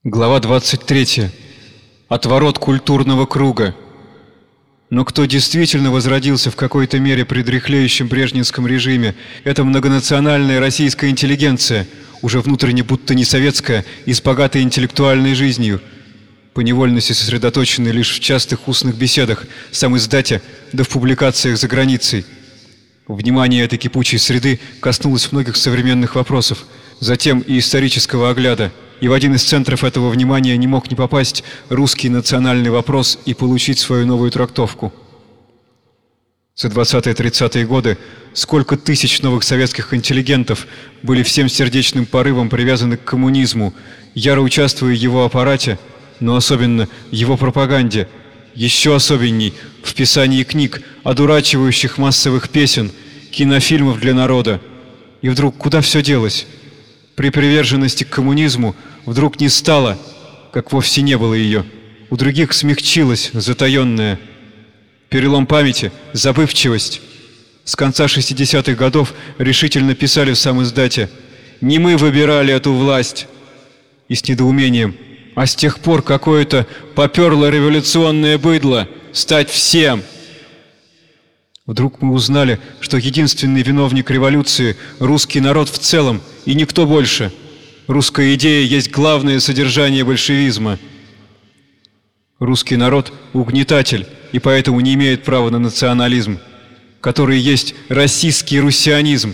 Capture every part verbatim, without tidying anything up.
Глава двадцать третья. Отворот культурного круга. Но кто действительно возродился в какой-то мере при дряхлеющем брежневском режиме, это многонациональная российская интеллигенция, уже внутренне будто не советская и с богатой интеллектуальной жизнью, по невольности сосредоточенной лишь в частых устных беседах, сам издате, да в публикациях за границей. Внимание этой кипучей среды коснулось многих современных вопросов, затем и исторического огляда. И в один из центров этого внимания не мог не попасть русский национальный вопрос и получить свою новую трактовку. За двадцатые-тридцатые годы сколько тысяч новых советских интеллигентов были всем сердечным порывом привязаны к коммунизму, яро участвуя в его аппарате, но особенно в его пропаганде, еще особенней в писании книг, одурачивающих массовых песен, кинофильмов для народа. И вдруг куда все делось? При приверженности к коммунизму вдруг не стало, как вовсе не было ее. У других смягчилась затаенная. Перелом памяти, забывчивость. С конца шестидесятых годов решительно писали в сам издате: «Не мы выбирали эту власть». И с недоумением: «А с тех пор какое-то поперло революционное быдло стать всем». Вдруг мы узнали, что единственный виновник революции – русский народ в целом, и никто больше. Русская идея есть главное содержание большевизма. Русский народ – угнетатель, и поэтому не имеет права на национализм, который есть российский руссианизм.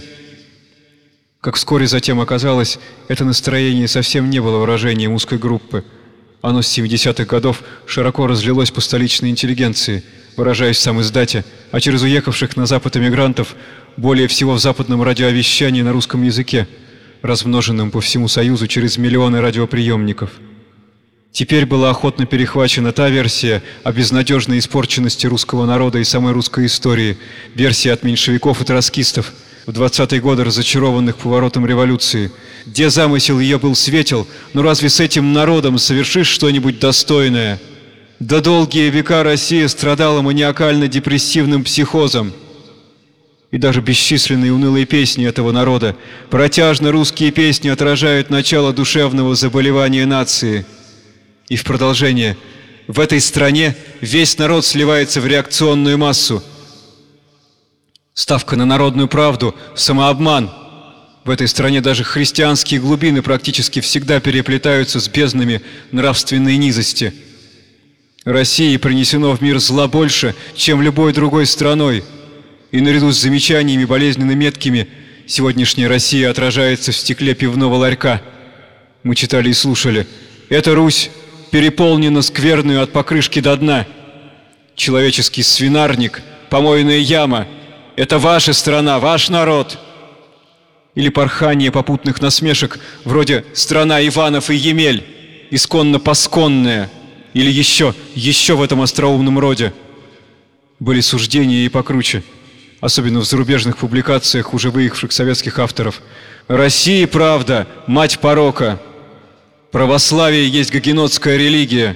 Как вскоре затем оказалось, это настроение совсем не было выражением узкой группы. Оно с семидесятых годов широко разлилось по столичной интеллигенции, выражаясь в сам издате, а через уехавших на Запад эмигрантов, более всего в западном радиовещании на русском языке, размноженном по всему Союзу через миллионы радиоприемников. Теперь была охотно перехвачена та версия о безнадежной испорченности русского народа и самой русской истории, версия от меньшевиков и троцкистов, в двадцатые годы разочарованных поворотом революции, где замысел ее был светел, но разве с этим народом совершишь что-нибудь достойное? Да долгие века Россия страдала маниакально-депрессивным психозом. И даже бесчисленные унылые песни этого народа, протяжно русские песни, отражают начало душевного заболевания нации. И в продолжение: в этой стране весь народ сливается в реакционную массу. Ставка на народную правду – самообман. В этой стране даже христианские глубины практически всегда переплетаются с безднами нравственной низости. России принесено в мир зла больше, чем любой другой страной. И наряду с замечаниями болезненно меткими сегодняшняя Россия отражается в стекле пивного ларька. Мы читали и слушали: «Эта Русь переполнена скверною от покрышки до дна. Человеческий свинарник, помойная яма. Это ваша страна, ваш народ». Или порхание попутных насмешек вроде «Страна Иванов и Емель, исконно-посконная». Или еще, еще в этом остроумном роде. Были суждения и покруче, особенно в зарубежных публикациях уже выехавших советских авторов. «Россия, правда, мать порока. Православие есть гогенотская религия.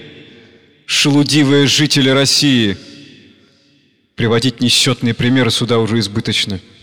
Шелудивые жители России». Приводить несчетные примеры сюда уже избыточно.